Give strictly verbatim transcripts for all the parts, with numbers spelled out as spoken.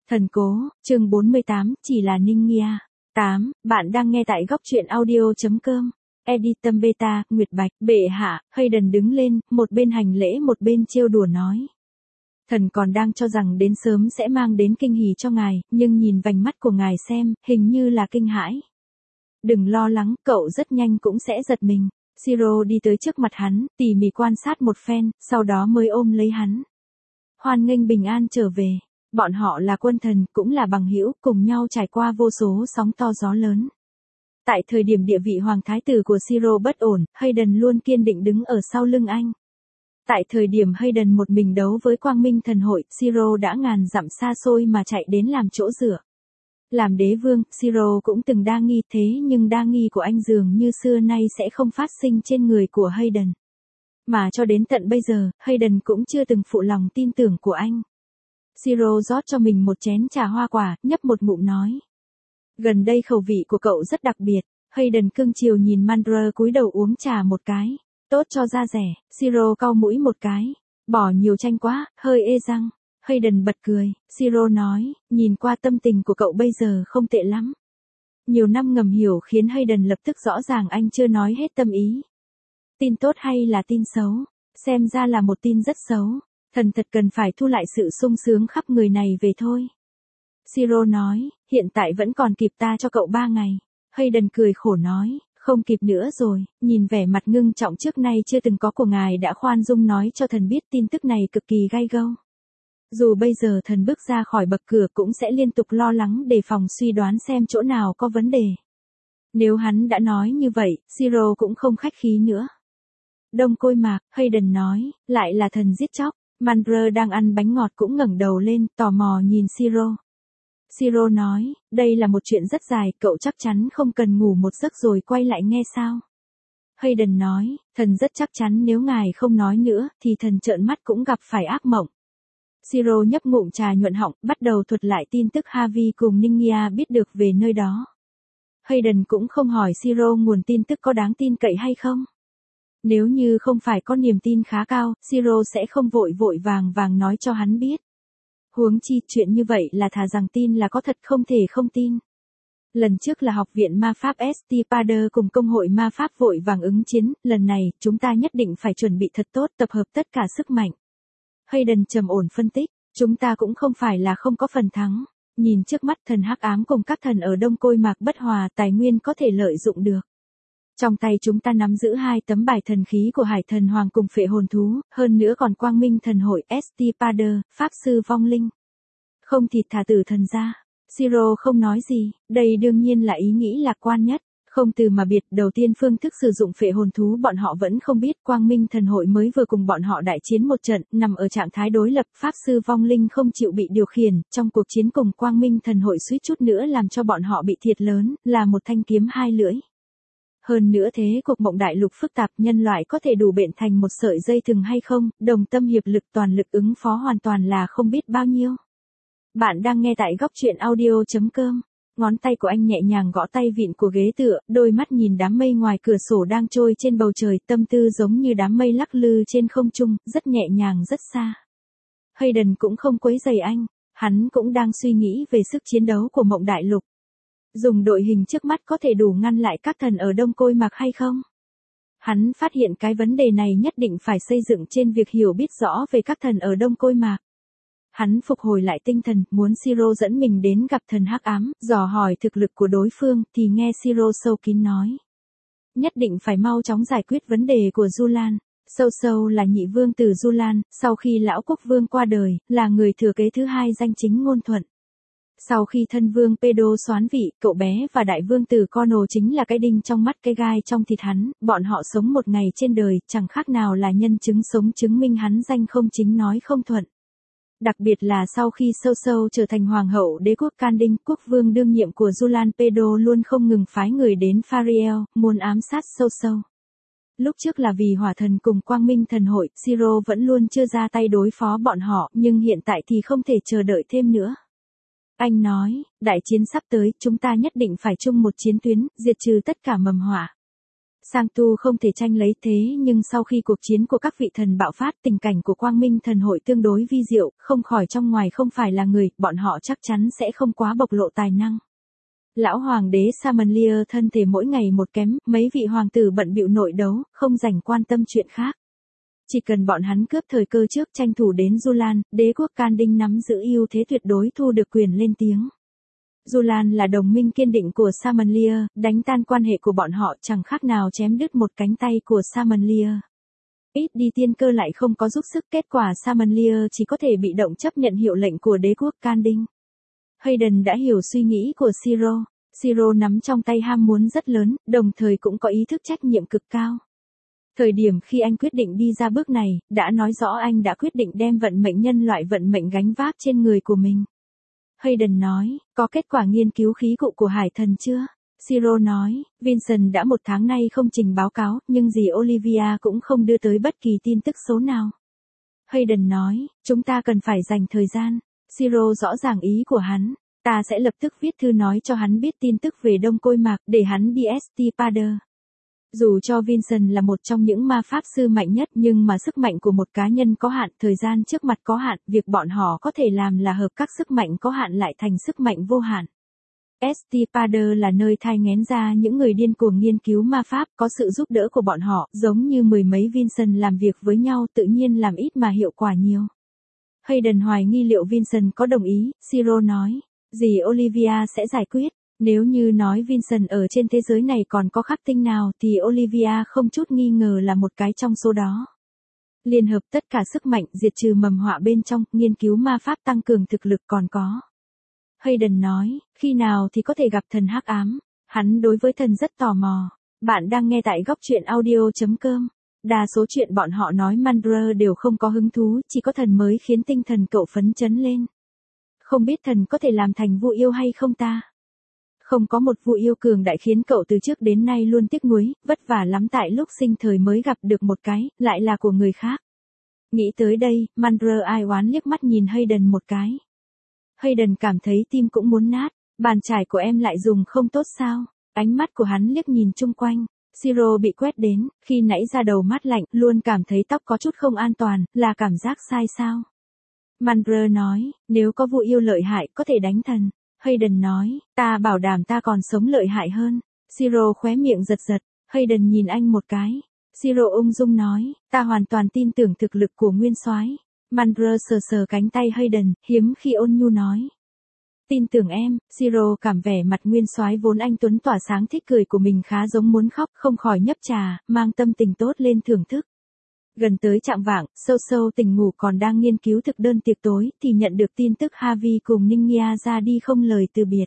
Thần cố, chương bốn mươi tám, chỉ là Ninh Nghia. tám. Bạn đang nghe tại góc truyện audio.com. Editum Beta, Nguyệt Bạch, bệ hạ, Hayden đứng lên, một bên hành lễ một bên trêu đùa nói. Thần còn đang cho rằng đến sớm sẽ mang đến kinh hỉ cho ngài, nhưng nhìn vành mắt của ngài xem, hình như là kinh hãi. Đừng lo lắng, cậu rất nhanh cũng sẽ giật mình. Siro đi tới trước mặt hắn, tỉ mỉ quan sát một phen, sau đó mới ôm lấy hắn. Hoan nghênh bình an trở về. Bọn họ là quân thần, cũng là bằng hữu, cùng nhau trải qua vô số sóng to gió lớn. Tại thời điểm địa vị hoàng thái tử của Siro bất ổn, Hayden luôn kiên định đứng ở sau lưng anh. Tại thời điểm Hayden một mình đấu với Quang Minh Thần Hội, Siro đã ngàn dặm xa xôi mà chạy đến làm chỗ dựa. Làm đế vương, Siro cũng từng đa nghi thế nhưng đa nghi của anh dường như xưa nay sẽ không phát sinh trên người của Hayden. Mà cho đến tận bây giờ, Hayden cũng chưa từng phụ lòng tin tưởng của anh. Siro rót cho mình một chén trà hoa quả, nhấp một ngụm nói. Gần đây khẩu vị của cậu rất đặc biệt. Hayden cưng chiều nhìn Mandra cúi đầu uống trà một cái. Tốt cho da rẻ. Siro cau mũi một cái. Bỏ nhiều chanh quá, hơi ê răng. Hayden bật cười. Siro nói, nhìn qua tâm tình của cậu bây giờ không tệ lắm. Nhiều năm ngầm hiểu khiến Hayden lập tức rõ ràng anh chưa nói hết tâm ý. Tin tốt hay là tin xấu? Xem ra là một tin rất xấu. Thần thật cần phải thu lại sự sung sướng khắp người này về thôi. Siro nói, hiện tại vẫn còn kịp ta cho cậu ba ngày. Hayden cười khổ nói, không kịp nữa rồi, nhìn vẻ mặt ngưng trọng trước nay chưa từng có của ngài đã khoan dung nói cho thần biết tin tức này cực kỳ gay gâu. Dù bây giờ thần bước ra khỏi bậc cửa cũng sẽ liên tục lo lắng đề phòng suy đoán xem chỗ nào có vấn đề. Nếu hắn đã nói như vậy, Siro cũng không khách khí nữa. Đông Côi Mạc, Hayden nói, lại là thần giết chóc. Mandra đang ăn bánh ngọt cũng ngẩng đầu lên, tò mò nhìn Siro. Siro nói, đây là một chuyện rất dài, cậu chắc chắn không cần ngủ một giấc rồi quay lại nghe sao? Hayden nói, thần rất chắc chắn nếu ngài không nói nữa, thì thần trợn mắt cũng gặp phải ác mộng. Siro nhấp ngụm trà nhuận họng, bắt đầu thuật lại tin tức Harvey cùng Ninh Nghia biết được về nơi đó. Hayden cũng không hỏi Siro nguồn tin tức có đáng tin cậy hay không. Nếu như không phải có niềm tin khá cao, Siro sẽ không vội vội vàng vàng nói cho hắn biết. Huống chi chuyện như vậy là thà rằng tin là có thật không thể không tin. Lần trước là học viện ma pháp ét tê Pader cùng công hội ma pháp vội vàng ứng chiến, lần này chúng ta nhất định phải chuẩn bị thật tốt, tập hợp tất cả sức mạnh. Hayden trầm ổn phân tích, chúng ta cũng không phải là không có phần thắng. Nhìn trước mắt thần hắc ám cùng các thần ở Đông Côi Mạc bất hòa, tài nguyên có thể lợi dụng được. Trong tay chúng ta nắm giữ hai tấm bài thần khí của Hải Thần Hoàng cùng Phệ Hồn Thú, hơn nữa còn Quang Minh Thần Hội, ét tê Pader, Pháp Sư Vong Linh. Không thịt thả tử thần ra. Siro không nói gì, đây đương nhiên là ý nghĩ lạc quan nhất. Không từ mà biệt, đầu tiên phương thức sử dụng Phệ Hồn Thú bọn họ vẫn không biết, Quang Minh Thần Hội mới vừa cùng bọn họ đại chiến một trận, nằm ở trạng thái đối lập, Pháp Sư Vong Linh không chịu bị điều khiển, trong cuộc chiến cùng Quang Minh Thần Hội suýt chút nữa làm cho bọn họ bị thiệt lớn, là một thanh kiếm hai lưỡi. Hơn nữa thế cuộc mộng đại lục phức tạp, nhân loại có thể đủ bện thành một sợi dây thừng hay không, đồng tâm hiệp lực toàn lực ứng phó hoàn toàn là không biết bao nhiêu. Bạn đang nghe tại góc truyện audio.com. Ngón tay của anh nhẹ nhàng gõ tay vịn của ghế tựa, đôi mắt nhìn đám mây ngoài cửa sổ đang trôi trên bầu trời, tâm tư giống như đám mây lắc lư trên không trung, rất nhẹ nhàng rất xa. Hayden cũng không quấy rầy anh, hắn cũng đang suy nghĩ về sức chiến đấu của mộng đại lục. Dùng đội hình trước mắt có thể đủ ngăn lại các thần ở Đông Côi Mạc hay không? Hắn phát hiện cái vấn đề này nhất định phải xây dựng trên việc hiểu biết rõ về các thần ở Đông Côi Mạc. Hắn phục hồi lại tinh thần, muốn Siro dẫn mình đến gặp thần hắc ám, dò hỏi thực lực của đối phương, thì nghe Siro sâu kín nói. Nhất định phải mau chóng giải quyết vấn đề của Julan. Sâu sâu là nhị vương tử Julan, sau khi lão quốc vương qua đời, là người thừa kế thứ hai danh chính ngôn thuận. Sau khi thân vương Pedro soán vị, cậu bé và đại vương tử Connor chính là cái đinh trong mắt cái gai trong thịt hắn, bọn họ sống một ngày trên đời, chẳng khác nào là nhân chứng sống chứng minh hắn danh không chính nói không thuận. Đặc biệt là sau khi Sâu Sâu trở thành hoàng hậu đế quốc Kanding, quốc vương đương nhiệm của Julan, Pedro luôn không ngừng phái người đến Fariel, muốn ám sát Sâu Sâu. Lúc trước là vì hỏa thần cùng Quang Minh Thần Hội, Siro vẫn luôn chưa ra tay đối phó bọn họ, nhưng hiện tại thì không thể chờ đợi thêm nữa. Anh nói, đại chiến sắp tới, chúng ta nhất định phải chung một chiến tuyến, diệt trừ tất cả mầm họa. Sang tu không thể tranh lấy thế nhưng sau khi cuộc chiến của các vị thần bạo phát, tình cảnh của Quang Minh thần hội tương đối vi diệu, không khỏi trong ngoài không phải là người, bọn họ chắc chắn sẽ không quá bộc lộ tài năng. Lão hoàng đế Samanlier thân thể mỗi ngày một kém, mấy vị hoàng tử bận bịu nội đấu, không dành quan tâm chuyện khác. Chỉ cần bọn hắn cướp thời cơ trước tranh thủ đến Julan, đế quốc Kanding nắm giữ ưu thế tuyệt đối thu được quyền lên tiếng. Julan là đồng minh kiên định của Samanlier, đánh tan quan hệ của bọn họ chẳng khác nào chém đứt một cánh tay của Samanlier. Ít đi tiên cơ lại không có giúp sức, kết quả Samanlier chỉ có thể bị động chấp nhận hiệu lệnh của đế quốc Kanding. Hayden đã hiểu suy nghĩ của Siro. Siro nắm trong tay ham muốn rất lớn, đồng thời cũng có ý thức trách nhiệm cực cao. Thời điểm khi anh quyết định đi ra bước này, đã nói rõ anh đã quyết định đem vận mệnh nhân loại vận mệnh gánh vác trên người của mình. Hayden nói, có kết quả nghiên cứu khí cụ của hải thần chưa? Siro nói, Vincent đã một tháng nay không trình báo cáo, nhưng dì Olivia cũng không đưa tới bất kỳ tin tức số nào. Hayden nói, chúng ta cần phải dành thời gian. Siro rõ ràng ý của hắn, ta sẽ lập tức viết thư nói cho hắn biết tin tức về Đông Côi Mạc, để hắn đi Estipader. Dù cho Vincent là một trong những ma pháp sư mạnh nhất nhưng mà sức mạnh của một cá nhân có hạn, thời gian trước mặt có hạn, việc bọn họ có thể làm là hợp các sức mạnh có hạn lại thành sức mạnh vô hạn. Estipader là nơi thai nghén ra những người điên cuồng nghiên cứu ma pháp, có sự giúp đỡ của bọn họ, giống như mười mấy Vincent làm việc với nhau tự nhiên làm ít mà hiệu quả nhiều. Hayden hoài nghi liệu Vincent có đồng ý, Siro nói, dì Olivia sẽ giải quyết. Nếu như nói Vincent ở trên thế giới này còn có khắc tinh nào thì Olivia không chút nghi ngờ là một cái trong số đó. Liên hợp tất cả sức mạnh diệt trừ mầm họa bên trong, nghiên cứu ma pháp tăng cường thực lực còn có. Hayden nói, khi nào thì có thể gặp thần hắc ám, hắn đối với thần rất tò mò. Bạn đang nghe tại góc truyện audio chấm com. Đa số chuyện bọn họ nói Mandra đều không có hứng thú, chỉ có thần mới khiến tinh thần cậu phấn chấn lên. Không biết thần có thể làm thành vua yêu hay không ta? Không có một vua yêu cường đại khiến cậu từ trước đến nay luôn tiếc nuối, vất vả lắm tại lúc sinh thời mới gặp được một cái, lại là của người khác. Nghĩ tới đây, Mandra ai oán liếc mắt nhìn Hayden một cái. Hayden cảm thấy tim cũng muốn nát, bàn chải của em lại dùng không tốt sao? Ánh mắt của hắn liếc nhìn chung quanh. Siro bị quét đến, khi nãy ra đầu mát lạnh, luôn cảm thấy tóc có chút không an toàn, là cảm giác sai sao? Mandra nói, nếu có vua yêu lợi hại có thể đánh thần. Hayden nói, ta bảo đảm ta còn sống lợi hại hơn. Siro khóe miệng giật giật, Hayden nhìn anh một cái. Siro ung dung nói, ta hoàn toàn tin tưởng thực lực của nguyên soái. Mandra sờ sờ cánh tay Hayden, hiếm khi ôn nhu nói. Tin tưởng em, Siro cảm vẻ mặt nguyên soái vốn anh tuấn tỏa sáng thích cười của mình khá giống muốn khóc, không khỏi nhấp trà, mang tâm tình tốt lên thưởng thức. Gần tới chạng vạng, sâu sâu tỉnh ngủ còn đang nghiên cứu thực đơn tiệc tối, thì nhận được tin tức Harvey cùng Ningia ra đi không lời từ biệt.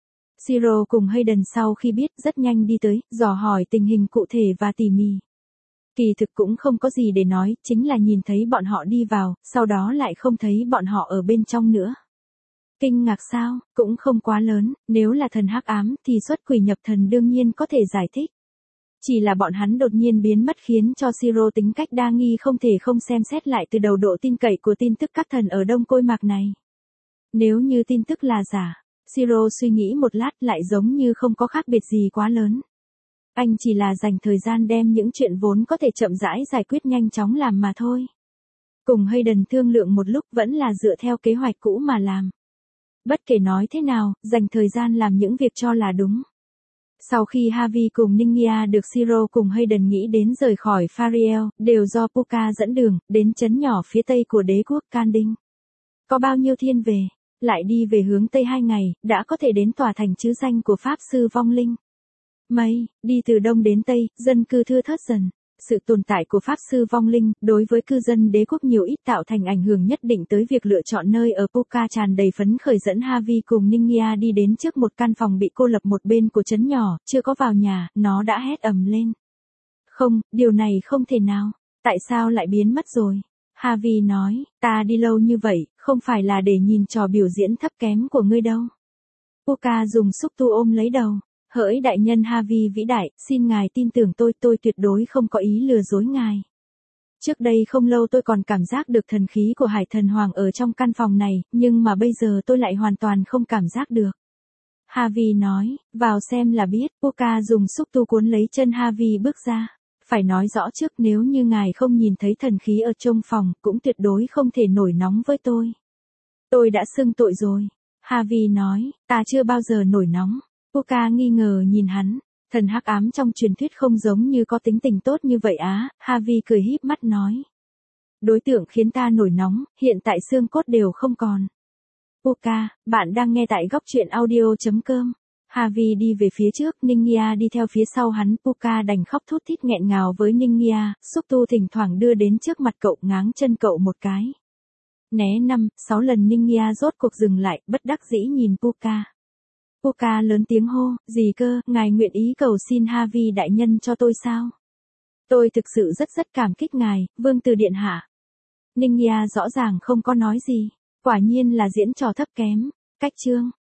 Siro cùng Hayden sau khi biết rất nhanh đi tới, dò hỏi tình hình cụ thể và tỉ mỉ. Kỳ thực cũng không có gì để nói, chính là nhìn thấy bọn họ đi vào, sau đó lại không thấy bọn họ ở bên trong nữa. Kinh ngạc sao, cũng không quá lớn, nếu là thần hắc ám thì xuất quỷ nhập thần đương nhiên có thể giải thích. Chỉ là bọn hắn đột nhiên biến mất khiến cho Siro tính cách đa nghi không thể không xem xét lại từ đầu độ tin cậy của tin tức các thần ở Đông Côi Mạc này. Nếu như tin tức là giả, Siro suy nghĩ một lát lại giống như không có khác biệt gì quá lớn. Anh chỉ là dành thời gian đem những chuyện vốn có thể chậm rãi giải quyết nhanh chóng làm mà thôi. Cùng Hayden thương lượng một lúc vẫn là dựa theo kế hoạch cũ mà làm. Bất kể nói thế nào, dành thời gian làm những việc cho là đúng. Sau khi Harvey cùng Ningia được Siro cùng Hayden nghĩ đến rời khỏi Fariel, đều do Puka dẫn đường, đến trấn nhỏ phía tây của đế quốc Kanding. Có bao nhiêu thiên về, lại đi về hướng tây hai ngày, đã có thể đến tòa thành trứ danh của Pháp Sư Vong Linh. Mây, đi từ đông đến tây, dân cư thưa thớt dần. Sự tồn tại của Pháp Sư Vong Linh, đối với cư dân đế quốc nhiều ít tạo thành ảnh hưởng nhất định tới việc lựa chọn nơi ở. Puka tràn đầy phấn khởi dẫn Harvey cùng Ningia đi đến trước một căn phòng bị cô lập một bên của trấn nhỏ, chưa có vào nhà, nó đã hét ầm lên. Không, điều này không thể nào, tại sao lại biến mất rồi? Harvey nói, ta đi lâu như vậy, không phải là để nhìn trò biểu diễn thấp kém của ngươi đâu. Puka dùng xúc tu ôm lấy đầu. Hỡi đại nhân Harvey vĩ đại, xin ngài tin tưởng tôi, tôi tuyệt đối không có ý lừa dối ngài. Trước đây không lâu tôi còn cảm giác được thần khí của Hải Thần Hoàng ở trong căn phòng này, nhưng mà bây giờ tôi lại hoàn toàn không cảm giác được. Harvey nói, vào xem là biết. Puka dùng xúc tu cuốn lấy chân Harvey bước ra. Phải nói rõ trước, nếu như ngài không nhìn thấy thần khí ở trong phòng, cũng tuyệt đối không thể nổi nóng với tôi. Tôi đã xưng tội rồi. Harvey nói, ta chưa bao giờ nổi nóng. Puka nghi ngờ nhìn hắn. Thần hắc ám trong truyền thuyết không giống như có tính tình tốt như vậy á. Harvey cười híp mắt nói. Đối tượng khiến ta nổi nóng, hiện tại xương cốt đều không còn. Puka, bạn đang nghe tại góc truyện audio chấm com. Harvey đi về phía trước, Ningia đi theo phía sau hắn. Puka đành khóc thút thít nghẹn ngào với Ningia, xúc tu thỉnh thoảng đưa đến trước mặt cậu, ngáng chân cậu một cái. Né năm, sáu lần Ningia rốt cuộc dừng lại, bất đắc dĩ nhìn Puka. Puka lớn tiếng hô, gì cơ, ngài nguyện ý cầu xin Harvey đại nhân cho tôi sao? Tôi thực sự rất rất cảm kích ngài, vương tử điện hạ. Ningia rõ ràng không có nói gì, quả nhiên là diễn trò thấp kém. Cách chương